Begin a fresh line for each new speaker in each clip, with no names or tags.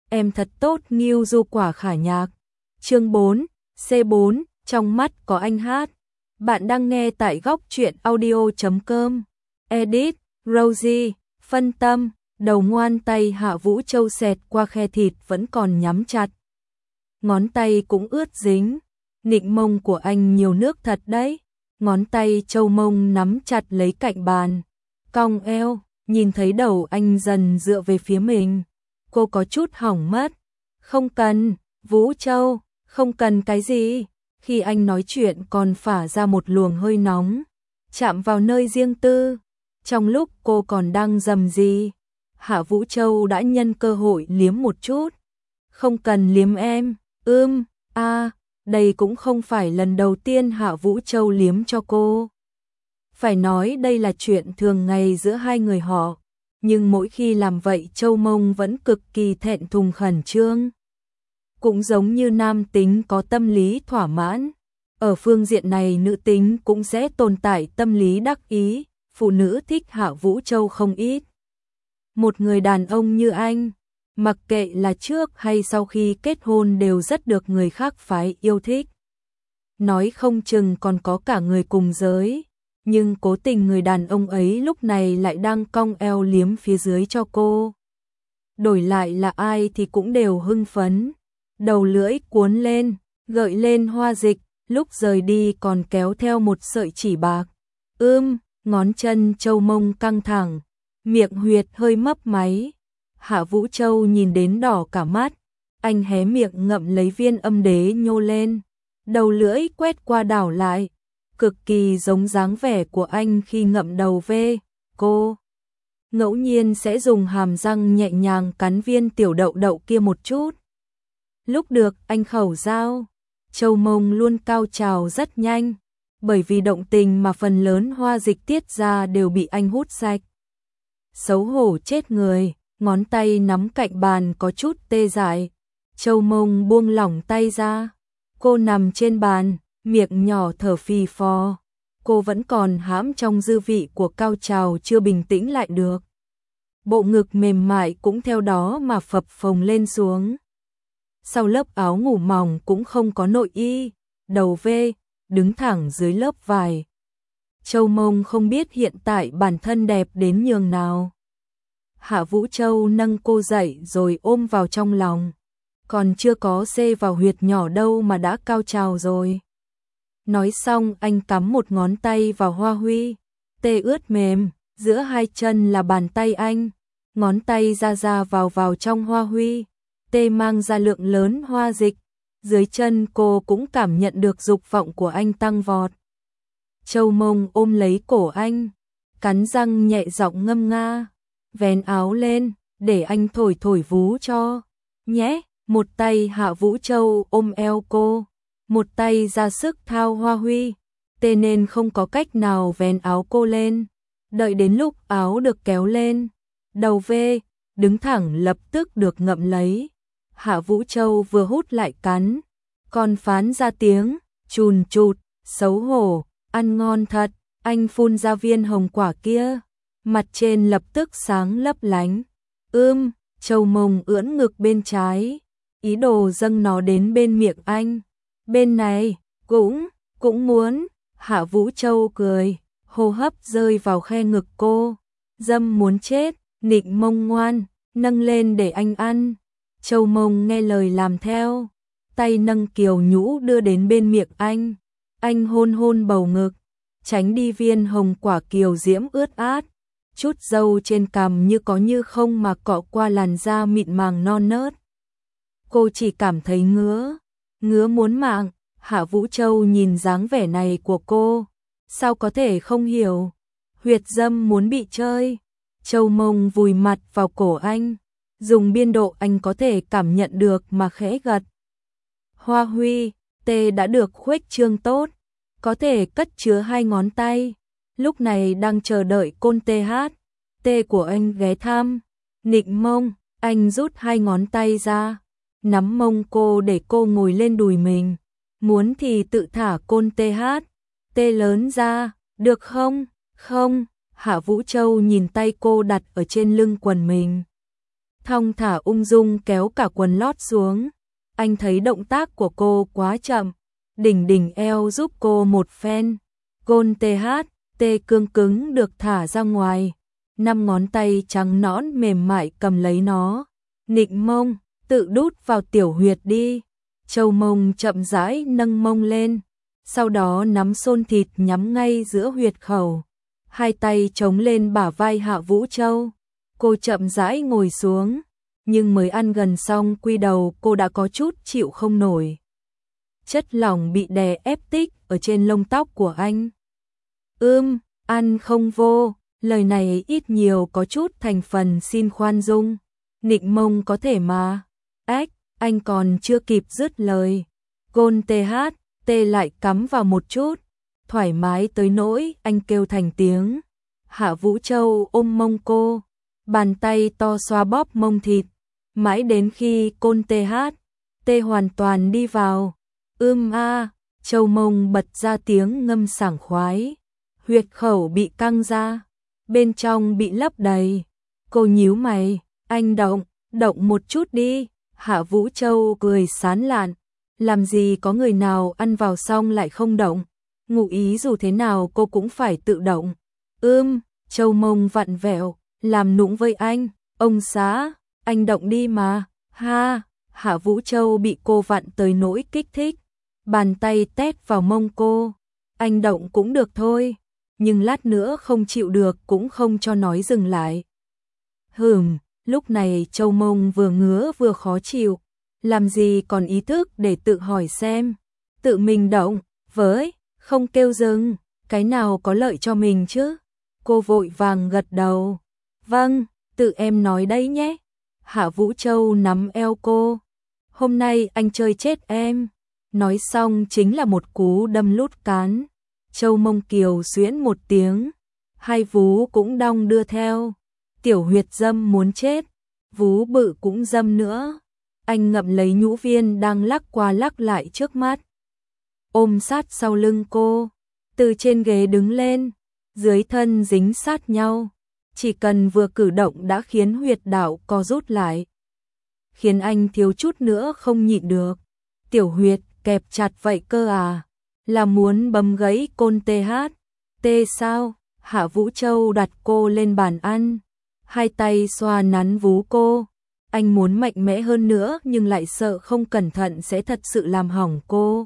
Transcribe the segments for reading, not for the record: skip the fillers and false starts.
em thật tốt Ngưu Du Quả Khả Nhạc. Chương 4, C4, trong mắt có anh hát. Bạn đang nghe tại góc truyện audio.com. Edit, Rosie, phân tâm, đầu ngoan tay Hạ Vũ Châu xẹt qua khe thịt vẫn còn nhắm chặt. Ngón tay cũng ướt dính. Nịnh mông của anh nhiều nước thật đấy. Ngón tay Châu mông nắm chặt lấy cạnh bàn. Cong eo, nhìn thấy đầu anh dần dựa về phía mình. Cô có chút hỏng mất. Không cần, Vũ Châu, không cần cái gì. Khi anh nói chuyện còn phả ra một luồng hơi nóng, chạm vào nơi riêng tư. Trong lúc cô còn đang rầm rì, Hạ Vũ Châu đã nhân cơ hội liếm một chút. Không cần liếm em, đây cũng không phải lần đầu tiên Hạ Vũ Châu liếm cho cô. Phải nói đây là chuyện thường ngày giữa hai người họ, nhưng mỗi khi làm vậy Châu mông vẫn cực kỳ thẹn thùng khẩn trương. Cũng giống như nam tính có tâm lý thỏa mãn, ở phương diện này nữ tính cũng sẽ tồn tại tâm lý đắc ý, phụ nữ thích Hạ Vũ Châu không ít. Một người đàn ông như anh, mặc kệ là trước hay sau khi kết hôn đều rất được người khác phái yêu thích. Nói không chừng còn có cả người cùng giới, nhưng cố tình người đàn ông ấy lúc này lại đang cong eo liếm phía dưới cho cô. Đổi lại là ai thì cũng đều hưng phấn, đầu lưỡi cuốn lên, gợi lên hoa dịch, lúc rời đi còn kéo theo một sợi chỉ bạc. Ngón chân Châu mông căng thẳng, miệng huyệt hơi mấp máy. Hạ Vũ Châu nhìn đến đỏ cả mắt, anh hé miệng ngậm lấy viên âm đế nhô lên, đầu lưỡi quét qua đảo lại, cực kỳ giống dáng vẻ của anh khi ngậm đầu về. Cô ngẫu nhiên sẽ dùng hàm răng nhẹ nhàng cắn viên tiểu đậu đậu kia một chút. Lúc được anh khẩu giao, Châu mông luôn cao trào rất nhanh, bởi vì động tình mà phần lớn hoa dịch tiết ra đều bị anh hút sạch. Xấu hổ chết người, ngón tay nắm cạnh bàn có chút tê dại. Châu mông buông lỏng tay ra. Cô nằm trên bàn, miệng nhỏ thở phì phò. Cô vẫn còn hãm trong dư vị của cao trào chưa bình tĩnh lại được. Bộ ngực mềm mại cũng theo đó mà phập phồng lên xuống. Sau lớp áo ngủ mỏng cũng không có nội y, đầu vê, đứng thẳng dưới lớp vải. Châu mông không biết hiện tại bản thân đẹp đến nhường nào. Hạ Vũ Châu nâng cô dậy rồi ôm vào trong lòng. Còn chưa có xê vào huyệt nhỏ đâu mà đã cao trào rồi. Nói xong anh cắm một ngón tay vào hoa huy. Tê ướt mềm, giữa hai chân là bàn tay anh. Ngón tay ra vào trong hoa huy. Tê mang ra lượng lớn hoa dịch. Dưới chân cô cũng cảm nhận được dục vọng của anh tăng vọt. Châu mông ôm lấy cổ anh, cắn răng nhẹ giọng ngâm nga. Vén áo lên, để anh thổi vú cho. Nhé, một tay Hạ Vũ Châu ôm eo cô, một tay ra sức thao hoa huy. Tê nên không có cách nào vén áo cô lên. Đợi đến lúc áo được kéo lên, đầu vê, đứng thẳng lập tức được ngậm lấy. Hạ Vũ Châu vừa hút lại cắn, còn phán ra tiếng, chùn chụt, xấu hổ, ăn ngon thật. Anh phun ra viên hồng quả kia, mặt trên lập tức sáng lấp lánh. Châu mông ưỡn ngực bên trái, ý đồ dâng nó đến bên miệng anh. Bên này, cũng muốn. Hạ Vũ Châu cười, hô hấp rơi vào khe ngực cô. Dâm muốn chết, nịnh mông ngoan, nâng lên để anh ăn. Châu mông nghe lời làm theo, tay nâng kiều nhũ đưa đến bên miệng anh. Anh hôn bầu ngực, tránh đi viên hồng quả kiều diễm ướt át. Chút dâu trên cằm như có như không mà cọ qua làn da mịn màng non nớt. Cô chỉ cảm thấy ngứa muốn mạng. Hạ Vũ Châu nhìn dáng vẻ này của cô, sao có thể không hiểu. Huyệt dâm muốn bị chơi. Châu mông vùi mặt vào cổ anh, dùng biên độ anh có thể cảm nhận được mà khẽ gật. Hoa huy, tê đã được khuếch trương tốt, có thể cất chứa hai ngón tay. Lúc này đang chờ đợi côn tê hát. Tê của anh ghé thăm, nịnh mông, anh rút hai ngón tay ra, nắm mông cô để cô ngồi lên đùi mình. Muốn thì tự thả côn tê hát. Tê lớn ra, được không? Không. Hạ Vũ Châu nhìn tay cô đặt ở trên lưng quần mình. thong thả ung dung kéo cả quần lót xuống. Anh thấy động tác của cô quá chậm, đỉnh eo giúp cô một phen. Gôn tê cương cứng được thả ra ngoài, 5 ngón tay trắng nõn mềm mại cầm lấy nó, nịnh mông, tự đút vào tiểu huyệt đi. Châu mông chậm rãi nâng mông lên, sau đó nắm xôn thịt nhắm ngay giữa huyệt khẩu, hai tay chống lên bả vai Hạ Vũ Châu. Cô chậm rãi ngồi xuống, nhưng mới ăn gần xong quy đầu cô đã có chút chịu không nổi. Chất lỏng bị đè ép tích ở trên lông tóc của anh. Ăn không vô, lời này ít nhiều có chút thành phần xin khoan dung. Nịnh mông có thể mà. Anh còn chưa kịp dứt lời. Gôn tê lại cắm vào một chút, thoải mái tới nỗi anh kêu thành tiếng. Hạ Vũ Châu ôm mông cô, bàn tay to xoa bóp mông thịt, mãi đến khi côn tê hoàn toàn đi vào. Châu mông bật ra tiếng ngâm sảng khoái, huyệt khẩu bị căng ra, bên trong bị lấp đầy. Cô nhíu mày, anh động một chút đi. Hạ Vũ Châu cười sán lạn, làm gì có người nào ăn vào xong lại không động, ngụ ý dù thế nào cô cũng phải tự động. Châu mông vặn vẹo, làm nũng với anh, ông xã, anh động đi mà, ha. Hạ Vũ Châu bị cô vặn tới nỗi kích thích, bàn tay tét vào mông cô, anh động cũng được thôi, nhưng lát nữa không chịu được cũng không cho nói dừng lại. Lúc này Châu mông vừa ngứa vừa khó chịu, làm gì còn ý thức để tự hỏi xem, tự mình động, với, không kêu dừng, cái nào có lợi cho mình chứ. Cô vội vàng gật đầu, vâng, tự em nói đấy nhé. Hạ Vũ Châu nắm eo cô, hôm nay anh chơi chết em. Nói xong chính là một cú đâm lút cán. Châu mông kiều xuyễn một tiếng, hai vú cũng đong đưa theo. Tiểu huyệt dâm muốn chết, vú bự cũng dâm nữa. Anh ngậm lấy nhũ viên đang lắc qua lắc lại trước mắt, ôm sát sau lưng cô, từ trên ghế đứng lên, dưới thân dính sát nhau, chỉ cần vừa cử động đã khiến huyệt đạo co rút lại, khiến anh thiếu chút nữa không nhịn được. Tiểu huyệt kẹp chặt vậy cơ à, là muốn bấm gãy côn tê sao? Hạ Vũ Châu đặt cô lên bàn ăn, hai tay xoa nắn vú cô. Anh muốn mạnh mẽ hơn nữa nhưng lại sợ không cẩn thận sẽ thật sự làm hỏng cô.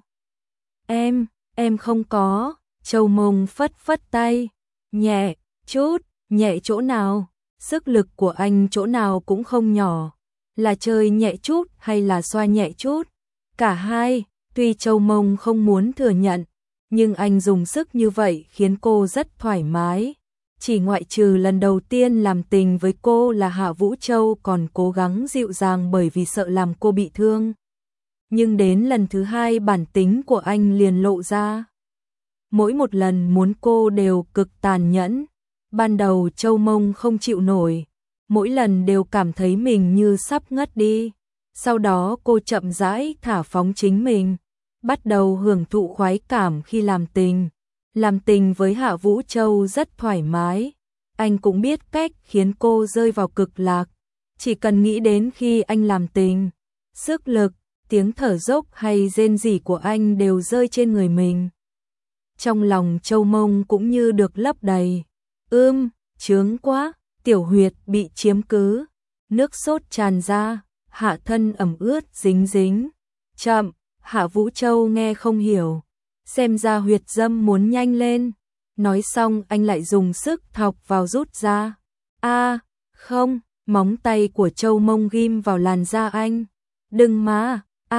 Em không có. Châu mông phất tay, nhẹ chút, nhẹ chỗ nào? Sức lực của anh chỗ nào cũng không nhỏ, là chơi nhẹ chút hay là xoa nhẹ chút? Cả hai. Tuy Châu mông không muốn thừa nhận, nhưng anh dùng sức như vậy khiến cô rất thoải mái. Chỉ ngoại trừ lần đầu tiên làm tình với cô là Hạ Vũ Châu còn cố gắng dịu dàng bởi vì sợ làm cô bị thương. Nhưng đến lần thứ hai bản tính của anh liền lộ ra. Mỗi một lần muốn cô đều cực tàn nhẫn. Ban đầu Châu mông không chịu nổi, mỗi lần đều cảm thấy mình như sắp ngất đi. Sau đó cô chậm rãi thả phóng chính mình, bắt đầu hưởng thụ khoái cảm khi làm tình. Làm tình với Hạ Vũ Châu rất thoải mái, anh cũng biết cách khiến cô rơi vào cực lạc. Chỉ cần nghĩ đến khi anh làm tình, sức lực, tiếng thở dốc hay rên rỉ của anh đều rơi trên người mình. Trong lòng Châu mông cũng như được lấp đầy. Chướng quá, tiểu huyệt bị chiếm cứ, nước sốt tràn ra, hạ thân ẩm ướt dính. Chậm, Hạ Vũ Châu nghe không hiểu. Xem ra huyệt dâm muốn nhanh lên. Nói xong anh lại dùng sức thọc vào rút ra. Không, móng tay của Châu mông ghim vào làn da anh. Đừng mà,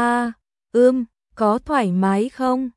có thoải mái không?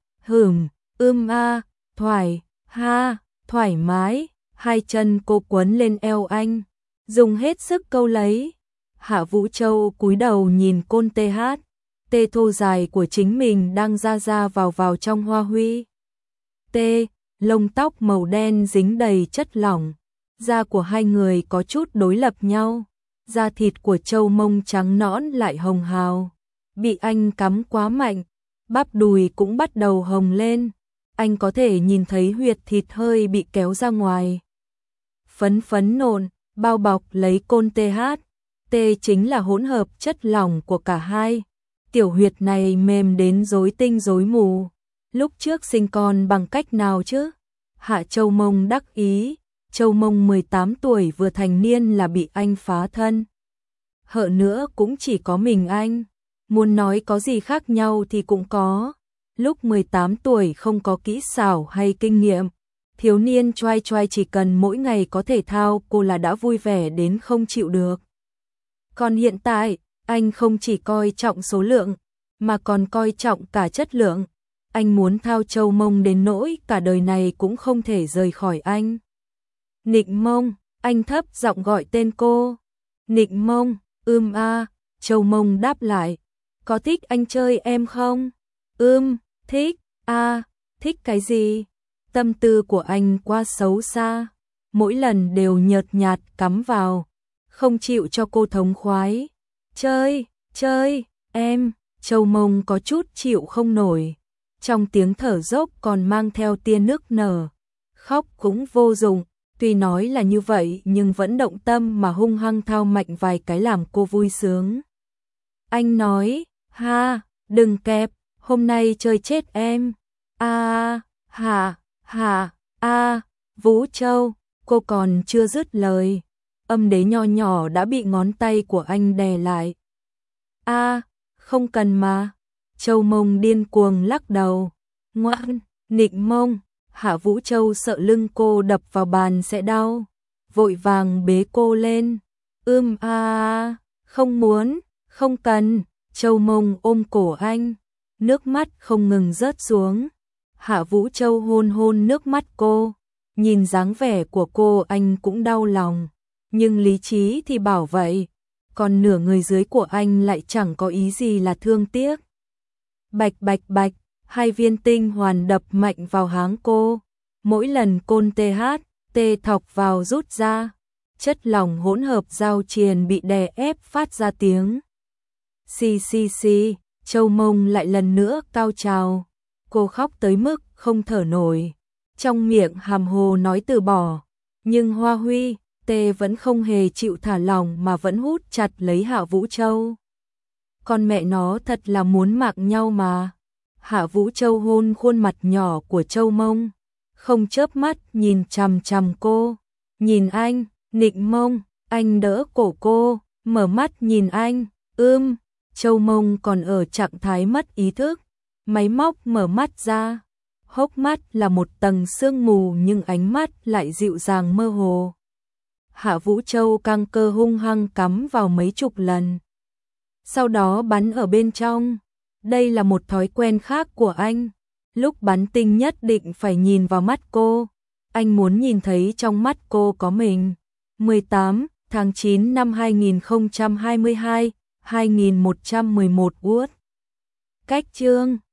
Thoải mái. Hai chân cô quấn lên eo anh, dùng hết sức câu lấy. Hạ Vũ Châu cúi đầu nhìn côn tê thô dài của chính mình đang ra vào trong hoa huy. Lông tóc màu đen dính đầy chất lỏng, da của hai người có chút đối lập nhau. Da thịt của Châu mông trắng nõn lại hồng hào, bị anh cắm quá mạnh, bắp đùi cũng bắt đầu hồng lên. Anh có thể nhìn thấy huyệt thịt hơi bị kéo ra ngoài. Phấn nộn, bao bọc lấy côn T chính là hỗn hợp chất lỏng của cả hai. Tiểu huyệt này mềm đến rối tinh rối mù. Lúc trước sinh con bằng cách nào chứ? Hạ Châu Mông đắc ý. Châu Mông 18 tuổi vừa thành niên là bị anh phá thân. Hợ nữa cũng chỉ có mình anh. Muốn nói có gì khác nhau thì cũng có. Lúc 18 tuổi không có kỹ xảo hay kinh nghiệm. Thiếu niên choai choai chỉ cần mỗi ngày có thể thao cô là đã vui vẻ đến không chịu được. Còn hiện tại, anh không chỉ coi trọng số lượng, mà còn coi trọng cả chất lượng. Anh muốn thao Châu Mông đến nỗi cả đời này cũng không thể rời khỏi anh. Nịnh Mông, anh thấp giọng gọi tên cô. Nịnh Mông, a. Châu Mông đáp lại. Có thích anh chơi em không? Thích, thích cái gì? Tâm tư của anh quá xấu xa, mỗi lần đều nhợt nhạt cắm vào, không chịu cho cô thống khoái. Chơi, em, Châu Mông có chút chịu không nổi. Trong tiếng thở dốc còn mang theo tia nước nở. Khóc cũng vô dụng, tuy nói là như vậy nhưng vẫn động tâm mà hung hăng thao mạnh vài cái làm cô vui sướng. Anh nói, ha, đừng kẹp, hôm nay chơi chết em. Vũ Châu, cô còn chưa dứt lời. Âm đế nho nhỏ đã bị ngón tay của anh đè lại. Không cần mà. Châu Mông điên cuồng lắc đầu. Ngoan, Nịnh Mông. Hạ Vũ Châu sợ lưng cô đập vào bàn sẽ đau, vội vàng bế cô lên. Không muốn, không cần. Châu Mông ôm cổ anh, nước mắt không ngừng rớt xuống. Hạ Vũ Châu hôn hôn nước mắt cô, nhìn dáng vẻ của cô anh cũng đau lòng, nhưng lý trí thì bảo vậy, còn nửa người dưới của anh lại chẳng có ý gì là thương tiếc. Bạch bạch bạch, hai viên tinh hoàn đập mạnh vào háng cô, mỗi lần côn tê thọc vào rút ra, chất lỏng hỗn hợp giao triền bị đè ép phát ra tiếng. Xì, Châu Mông lại lần nữa cao trào, cô khóc tới mức không thở nổi, trong miệng hàm hồ nói từ bỏ, nhưng Hoa Huy, Tê vẫn không hề chịu thả lỏng mà vẫn hút chặt lấy Hạ Vũ Châu. Con mẹ nó thật là muốn mạng nhau mà. Hạ Vũ Châu hôn khuôn mặt nhỏ của Châu Mông, không chớp mắt nhìn chằm chằm cô. Nhìn anh, Nịnh Mông, anh đỡ cổ cô, mở mắt nhìn anh, Châu Mông còn ở trạng thái mất ý thức, máy móc mở mắt ra, hốc mắt là một tầng sương mù nhưng ánh mắt lại dịu dàng mơ hồ. Hạ Vũ Châu căng cơ hung hăng cắm vào mấy chục lần, sau đó bắn ở bên trong. Đây là một thói quen khác của anh, lúc bắn tinh nhất định phải nhìn vào mắt cô, anh muốn nhìn thấy trong mắt cô có mình. 18 tháng 9 năm 2022, 2111 Wood. Cách chương